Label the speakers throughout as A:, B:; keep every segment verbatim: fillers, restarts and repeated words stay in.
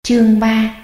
A: Chương ba.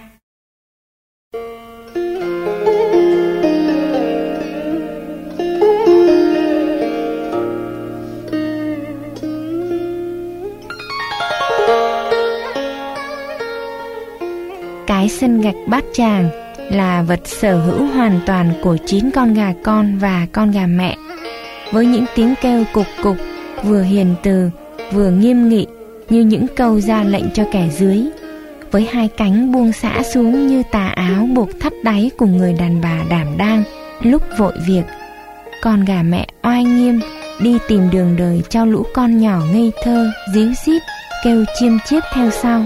A: Cái sân gạch Bát Tràng là vật sở hữu hoàn toàn của chín con gà con và con gà mẹ, với những tiếng kêu cục cục, vừa hiền từ, vừa nghiêm nghị như những câu ra lệnh cho kẻ dưới, với hai cánh buông xả xuống như tà áo buộc thắt đáy của người đàn bà đảm đang lúc vội việc. Con gà mẹ oai nghiêm đi tìm đường đời cho lũ con nhỏ ngây thơ, ríu rít, kêu chiêm chiếp theo sau.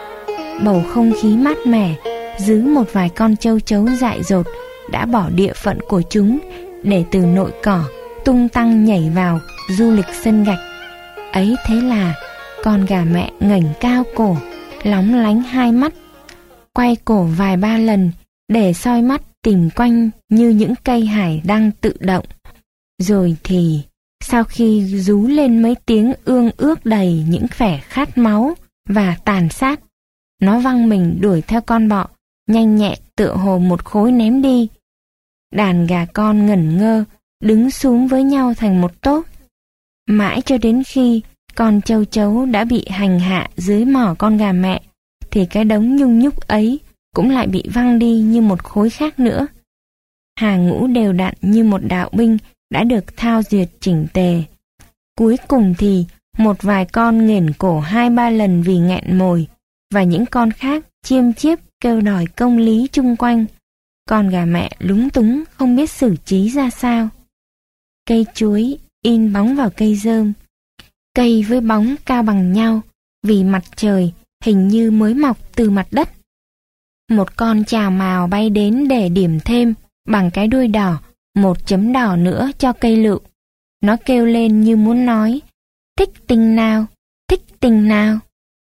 A: Bầu không khí mát mẻ, giữ một vài con châu chấu dại dột đã bỏ địa phận của chúng để từ nội cỏ tung tăng nhảy vào du lịch sân gạch. Ấy thế là con gà mẹ ngẩng cao cổ, lóng lánh hai mắt, quay cổ vài ba lần để soi mắt tìm quanh như những cây hải đang tự động. Rồi thì sau khi rú lên mấy tiếng ương ước đầy những vẻ khát máu và tàn sát, nó văng mình đuổi theo con bọ, nhanh nhẹ tựa hồ một khối ném đi. Đàn gà con ngẩn ngơ, đứng xuống với nhau thành một tốp. Mãi cho đến khi con châu chấu đã bị hành hạ dưới mỏ con gà mẹ, thì cái đống nhung nhúc ấy cũng lại bị văng đi như một khối khác nữa. Hàng ngũ đều đặn như một đạo binh đã được thao duyệt chỉnh tề. Cuối cùng thì một vài con nghển cổ hai ba lần vì nghẹn mồi, và những con khác chiêm chiếp kêu đòi công lý chung quanh. Con gà mẹ lúng túng không biết xử trí ra sao. Cây chuối in bóng vào cây rơm, cây với bóng cao bằng nhau vì mặt trời hình như mới mọc từ mặt đất. Một con chào mào bay đến để điểm thêm bằng cái đuôi đỏ một chấm đỏ nữa cho cây lựu. Nó kêu lên như muốn nói thích tình nào, thích tình nào.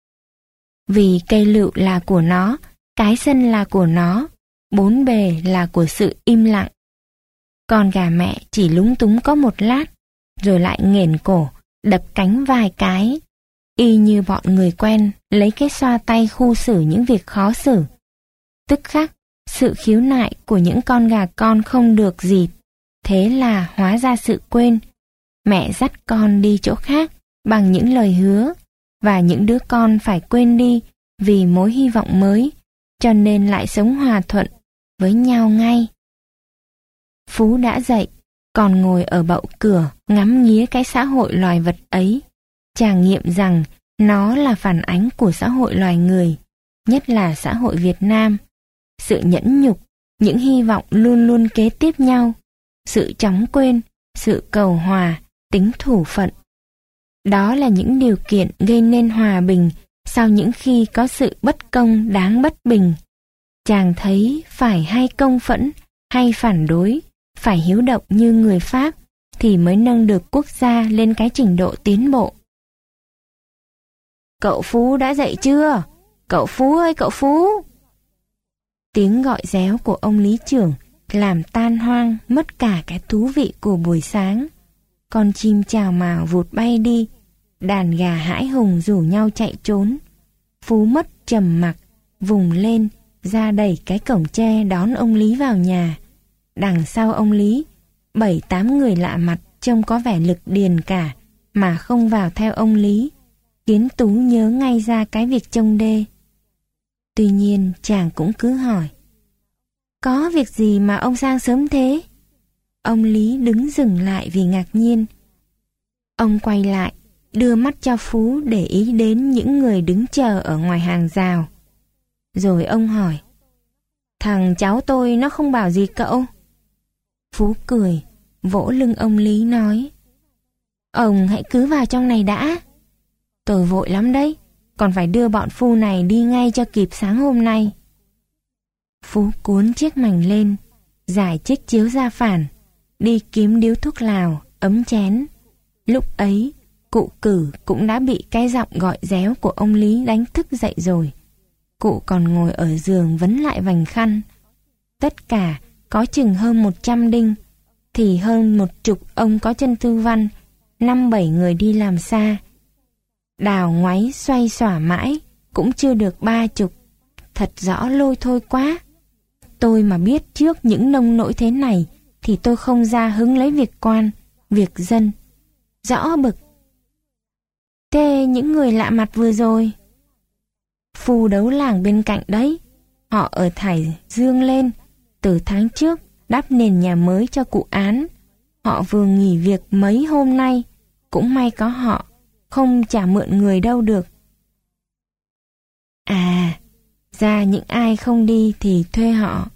A: Vì cây lựu là của nó, cái sân là của nó, bốn bề là của sự im lặng. Con gà mẹ chỉ lúng túng có một lát, rồi lại nghển cổ, đập cánh vài cái, y như bọn người quen lấy cái xoa tay khu xử những việc khó xử. Tức khắc, sự khiếu nại của những con gà con không được dịp, thế là hóa ra sự quên. Mẹ dắt con đi chỗ khác bằng những lời hứa, và những đứa con phải quên đi vì mối hy vọng mới, cho nên lại sống hòa thuận với nhau ngay. Phú đã dậy, còn ngồi ở bậu cửa ngắm nghía cái xã hội loài vật ấy. Chàng nghiệm rằng nó là phản ánh của xã hội loài người, nhất là xã hội Việt Nam. Sự nhẫn nhục, những hy vọng luôn luôn kế tiếp nhau, sự chóng quên, sự cầu hòa, tính thủ phận. Đó là những điều kiện gây nên hòa bình sau những khi có sự bất công đáng bất bình. Chàng thấy phải hay công phẫn, hay phản đối, phải hiếu động như người Pháp, thì mới nâng được quốc gia lên cái trình độ tiến bộ. Cậu Phú đã dậy chưa? Cậu Phú ơi cậu Phú! Tiếng gọi réo của ông lý trưởng làm tan hoang mất cả cái thú vị của buổi sáng. Con chim chào mào vụt bay đi, đàn gà hãi hùng rủ nhau chạy trốn. Phú mất trầm mặc, vùng lên, ra đẩy cái cổng tre đón ông Lý vào nhà. Đằng sau ông Lý, bảy tám người lạ mặt trông có vẻ lực điền cả, mà không vào theo ông Lý, khiến Tú nhớ ngay ra cái việc trông đê. Tuy nhiên chàng cũng cứ hỏi, có việc gì mà ông sang sớm thế? Ông Lý đứng dừng lại vì ngạc nhiên. Ông quay lại, đưa mắt cho Phú để ý đến những người đứng chờ ở ngoài hàng rào. Rồi ông hỏi, thằng cháu tôi nó không bảo gì cậu? Phú cười, vỗ lưng ông Lý nói, ông hãy cứ vào trong này đã. Tôi vội lắm đấy, còn phải đưa bọn phu này đi ngay cho kịp sáng hôm nay. Phú cuốn chiếc mành lên, giải chiếc chiếu ra phản, đi kiếm điếu thuốc lào, ấm chén. Lúc ấy, cụ Cử cũng đã bị cái giọng gọi réo của ông Lý đánh thức dậy rồi. Cụ còn ngồi ở giường vấn lại vành khăn. Tất cả có chừng hơn một trăm đinh, thì hơn một chục ông có chân thư văn, năm bảy người đi làm xa. Đào ngoáy xoay xỏa mãi, cũng chưa được ba chục, thật rõ lôi thôi quá. Tôi mà biết trước những nông nỗi thế này thì tôi không ra hứng lấy việc quan, việc dân. Rõ bực. Thế những người lạ mặt vừa rồi? Phu đấu làng bên cạnh đấy. Họ ở thải dương lên. Từ tháng trước đắp nền nhà mới cho cụ Án. Họ vừa nghỉ việc mấy hôm nay. Cũng may có họ, không trả mượn người đâu được. À, ra những ai không đi thì thuê họ.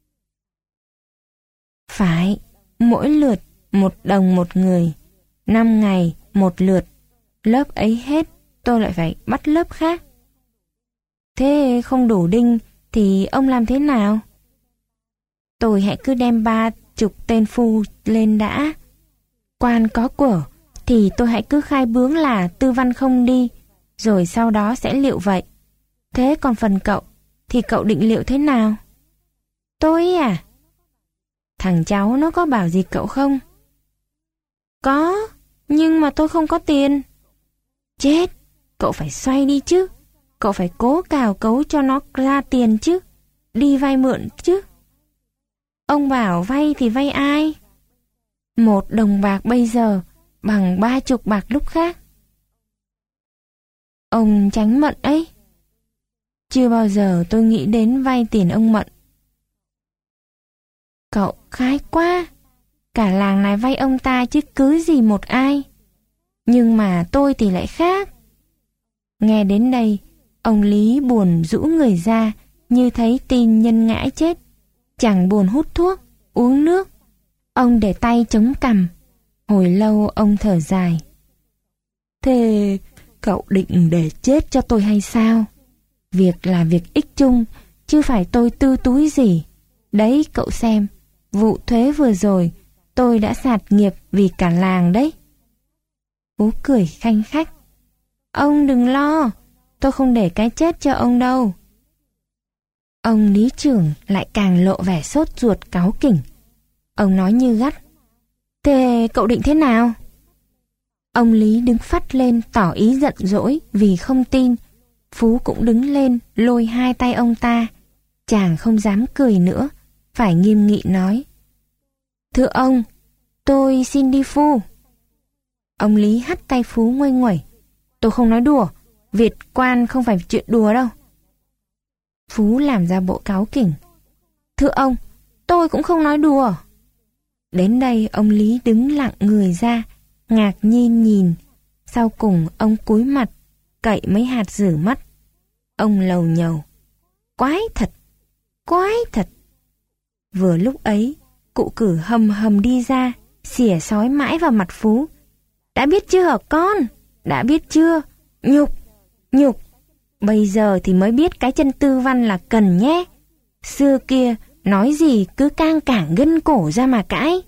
A: Phải, mỗi lượt một đồng một người, năm ngày một lượt. Lớp ấy hết, tôi lại phải bắt lớp khác. Thế không đủ đinh thì ông làm thế nào? Tôi hãy cứ đem ba chục tên phu lên đã. Quan có của thì tôi hãy cứ khai bướng là Tư Văn không đi, rồi sau đó sẽ liệu vậy. Thế còn phần cậu, thì cậu định liệu thế nào? Tôi à? Thằng cháu nó có bảo gì cậu không? Có, nhưng mà tôi không có tiền. Chết, cậu phải xoay đi chứ. Cậu phải cố cào cấu cho nó ra tiền chứ. Đi vay mượn chứ. Ông bảo vay thì vay ai? Một đồng bạc bây giờ bằng ba chục bạc lúc khác. Ông Tránh Mận ấy. Chưa bao giờ tôi nghĩ đến vay tiền ông Mận. Cậu khái quá. Cả làng này vay ông ta chứ cứ gì một ai. Nhưng mà tôi thì lại khác. Nghe đến đây, ông Lý buồn rũ người ra như thấy tin nhân ngã chết. Chẳng buồn hút thuốc, uống nước. Ông để tay chống cằm. Hồi lâu ông thở dài. Thế cậu định để chết cho tôi hay sao? Việc là việc ích chung, chứ phải tôi tư túi gì. Đấy cậu xem, vụ thuế vừa rồi, tôi đã sạt nghiệp vì cả làng đấy. Phú cười khanh khách. Ông đừng lo, tôi không để cái chết cho ông đâu. Ông lý trưởng lại càng lộ vẻ sốt ruột cáu kỉnh. Ông nói như gắt. Thế cậu định thế nào? Ông Lý đứng phắt lên tỏ ý giận dỗi vì không tin. Phú cũng đứng lên lôi hai tay ông ta. Chàng không dám cười nữa, phải nghiêm nghị nói. Thưa ông, tôi xin đi phu. Ông Lý hắt tay Phú nguây nguẩy. Tôi không nói đùa, Việt quan không phải chuyện đùa đâu. Phú làm ra bộ cáu kỉnh. Thưa ông, tôi cũng không nói đùa. Đến đây ông Lý đứng lặng người ra, ngạc nhiên nhìn. Sau cùng ông cúi mặt, cậy mấy hạt rử mắt. Ông lầu nhầu. Quái thật, quái thật. Vừa lúc ấy, cụ Cử hầm hầm đi ra, xỉa sói mãi vào mặt Phú. Đã biết chưa hả con? Đã biết chưa? Nhục, nhục. Bây giờ thì mới biết cái chân Tư Văn là cần nhé. Xưa kia nói gì cứ cang cảng gân cổ ra mà cãi.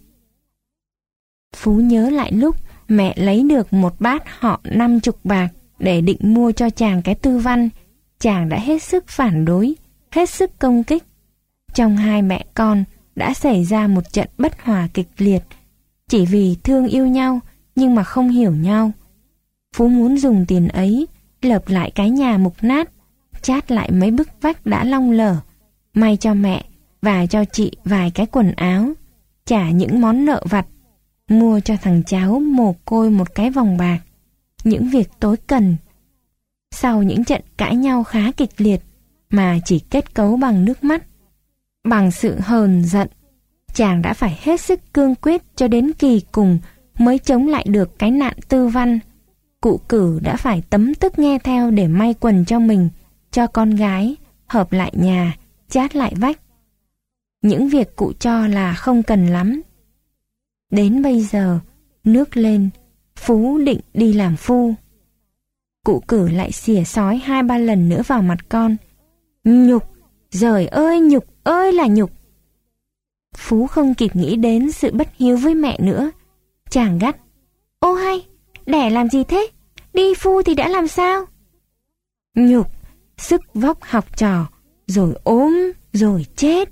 A: Phú nhớ lại lúc mẹ lấy được một bát họ năm chục bạc để định mua cho chàng cái Tư Văn. Chàng đã hết sức phản đối, hết sức công kích. Trong hai mẹ con đã xảy ra một trận bất hòa kịch liệt, chỉ vì thương yêu nhau nhưng mà không hiểu nhau. Phú muốn dùng tiền ấy lợp lại cái nhà mục nát, chát lại mấy bức vách đã long lở, may cho mẹ và cho chị vài cái quần áo, trả những món nợ vặt, mua cho thằng cháu mồ côi một cái vòng bạc, những việc tối cần. Sau những trận cãi nhau khá kịch liệt mà chỉ kết cấu bằng nước mắt, bằng sự hờn giận, chàng đã phải hết sức cương quyết cho đến kỳ cùng mới chống lại được cái nạn Tư Văn. Cụ Cử đã phải tấm tức nghe theo để may quần cho mình, cho con gái, hợp lại nhà, chát lại vách. Những việc cụ cho là không cần lắm. Đến bây giờ, nước lên, Phú định đi làm phu. Cụ Cử lại xỉa sói hai ba lần nữa vào mặt con. Nhục, giời ơi nhục ơi là nhục. Phú không kịp nghĩ đến sự bất hiếu với mẹ nữa. Chàng gắt. Ô hay, đẻ làm gì thế? Đi phu thì đã làm sao? Nhục, sức vóc học trò, rồi ốm, rồi chết.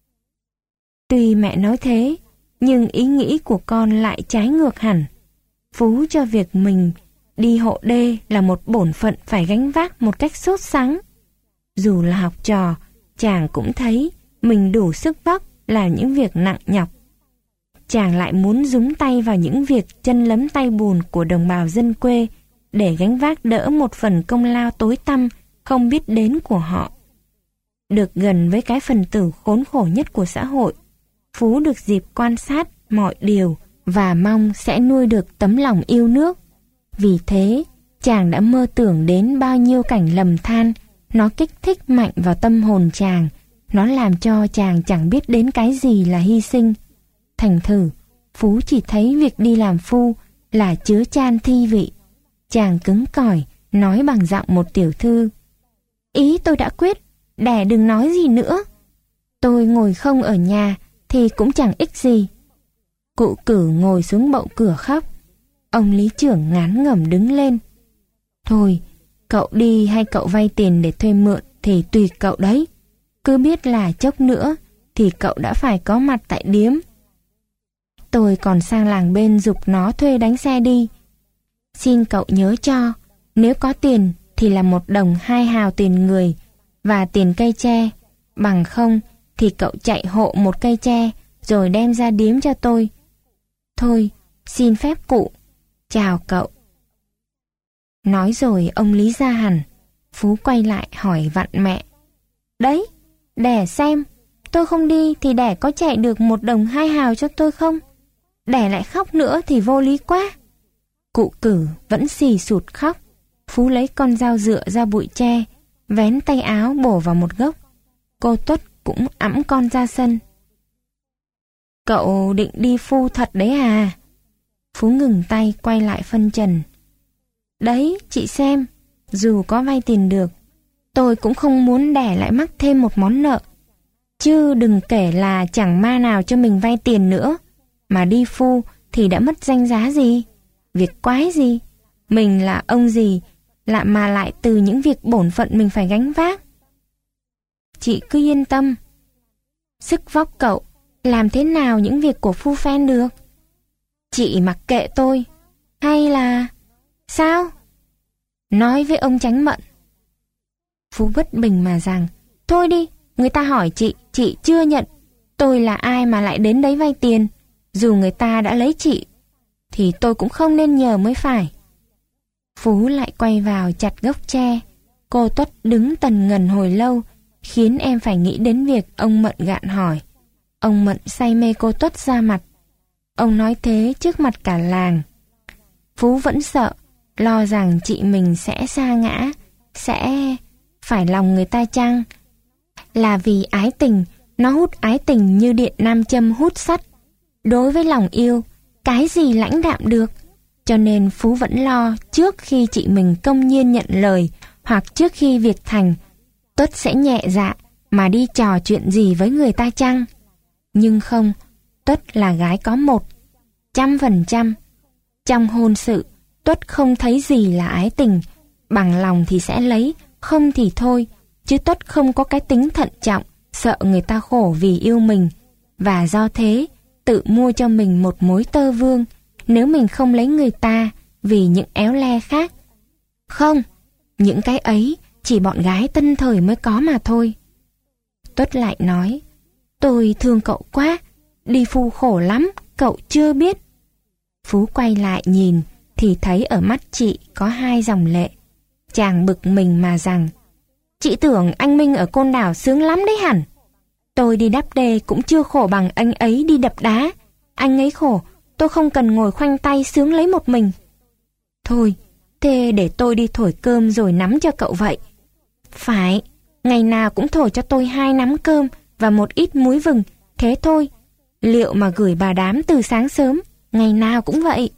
A: Tuy mẹ nói thế, nhưng ý nghĩ của con lại trái ngược hẳn. Phú cho việc mình đi hộ đê là một bổn phận phải gánh vác một cách sốt sắng. Dù là học trò, chàng cũng thấy mình đủ sức vóc làm những việc nặng nhọc. Chàng lại muốn dúng tay vào những việc chân lấm tay bùn của đồng bào dân quê để gánh vác đỡ một phần công lao tối tăm không biết đến của họ. Được gần với cái phần tử khốn khổ nhất của xã hội, Phú được dịp quan sát mọi điều và mong sẽ nuôi được tấm lòng yêu nước. Vì thế, chàng đã mơ tưởng đến bao nhiêu cảnh lầm than, nó kích thích mạnh vào tâm hồn chàng, nó làm cho chàng chẳng biết đến cái gì là hy sinh. Thành thử, Phú chỉ thấy việc đi làm phu là chứa chan thi vị. Chàng cứng cỏi, nói bằng giọng một tiểu thư. Ý tôi đã quyết, đẻ đừng nói gì nữa. Tôi ngồi không ở nhà thì cũng chẳng ích gì. Cụ Cử ngồi xuống bậu cửa khóc. Ông lý trưởng ngán ngẩm đứng lên. Thôi, cậu đi hay cậu vay tiền để thuê mượn thì tùy cậu đấy. Cứ biết là chốc nữa thì cậu đã phải có mặt tại điếm. Tôi còn sang làng bên giục nó thuê đánh xe đi. Xin cậu nhớ cho, nếu có tiền thì là một đồng hai hào tiền người và tiền cây tre. Bằng không thì cậu chạy hộ một cây tre rồi đem ra điếm cho tôi. Thôi, xin phép cụ. Chào cậu. Nói rồi ông Lý ra hẳn. Phú quay lại hỏi vặn mẹ. Đấy, đẻ xem, tôi không đi thì đẻ có chạy được một đồng hai hào cho tôi không? Đẻ lại khóc nữa thì vô lý quá. Cụ Cử vẫn xì sụt khóc. Phú lấy con dao dựa ra bụi tre, vén tay áo bổ vào một gốc. Cô Tuất cũng ẵm con ra sân. Cậu định đi phu thật đấy à? Phú ngừng tay quay lại phân trần. Đấy, chị xem, dù có vay tiền được, tôi cũng không muốn đẻ lại mắc thêm một món nợ. Chứ đừng kể là chẳng ma nào cho mình vay tiền nữa. Mà đi phu thì đã mất danh giá gì? Việc quái gì? Mình là ông gì lạ mà lại từ những việc bổn phận mình phải gánh vác. Chị cứ yên tâm. Sức vóc cậu làm thế nào những việc của phu phen được? Chị mặc kệ tôi. Hay là... Sao? Nói với ông Chánh Mận. Phú bất bình mà rằng, thôi đi, người ta hỏi chị, chị chưa nhận. Tôi là ai mà lại đến đấy vay tiền? Dù người ta đã lấy chị, thì tôi cũng không nên nhờ mới phải. Phú lại quay vào chặt gốc tre. Cô Tuất đứng tần ngần hồi lâu, khiến em phải nghĩ đến việc ông Mận gạn hỏi. Ông Mận say mê cô Tuất ra mặt. Ông nói thế trước mặt cả làng. Phú vẫn sợ, lo rằng chị mình sẽ sa ngã, sẽ phải lòng người ta chăng? Là vì ái tình, nó hút ái tình như điện nam châm hút sắt. Đối với lòng yêu, cái gì lãnh đạm được? Cho nên Phú vẫn lo trước khi chị mình công nhiên nhận lời hoặc trước khi việc thành, Tuất sẽ nhẹ dạ mà đi trò chuyện gì với người ta chăng? Nhưng không, Tuất là gái có một, trăm phần trăm. Trong hôn sự, Tuất không thấy gì là ái tình, bằng lòng thì sẽ lấy, không thì thôi, chứ Tuất không có cái tính thận trọng, sợ người ta khổ vì yêu mình, và do thế, tự mua cho mình một mối tơ vương, nếu mình không lấy người ta vì những éo le khác. Không, những cái ấy chỉ bọn gái tân thời mới có mà thôi. Tuất lại nói, tôi thương cậu quá, đi phu khổ lắm, cậu chưa biết. Phú quay lại nhìn, thì thấy ở mắt chị có hai dòng lệ. Chàng bực mình mà rằng, chị tưởng anh Minh ở Côn Đảo sướng lắm đấy hẳn. Tôi đi đắp đê cũng chưa khổ bằng anh ấy đi đập đá. Anh ấy khổ, tôi không cần ngồi khoanh tay sướng lấy một mình. Thôi, thế để tôi đi thổi cơm rồi nắm cho cậu vậy. Phải, ngày nào cũng thổi cho tôi hai nắm cơm và một ít muối vừng, thế thôi. Liệu mà gửi bà đám từ sáng sớm, ngày nào cũng vậy.